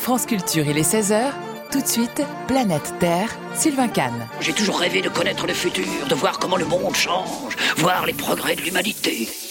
France Culture, il est 16h. Tout de suite, Planète Terre, Sylvain Kahn. J'ai toujours rêvé de connaître le futur, de voir comment le monde change, voir les progrès de l'humanité.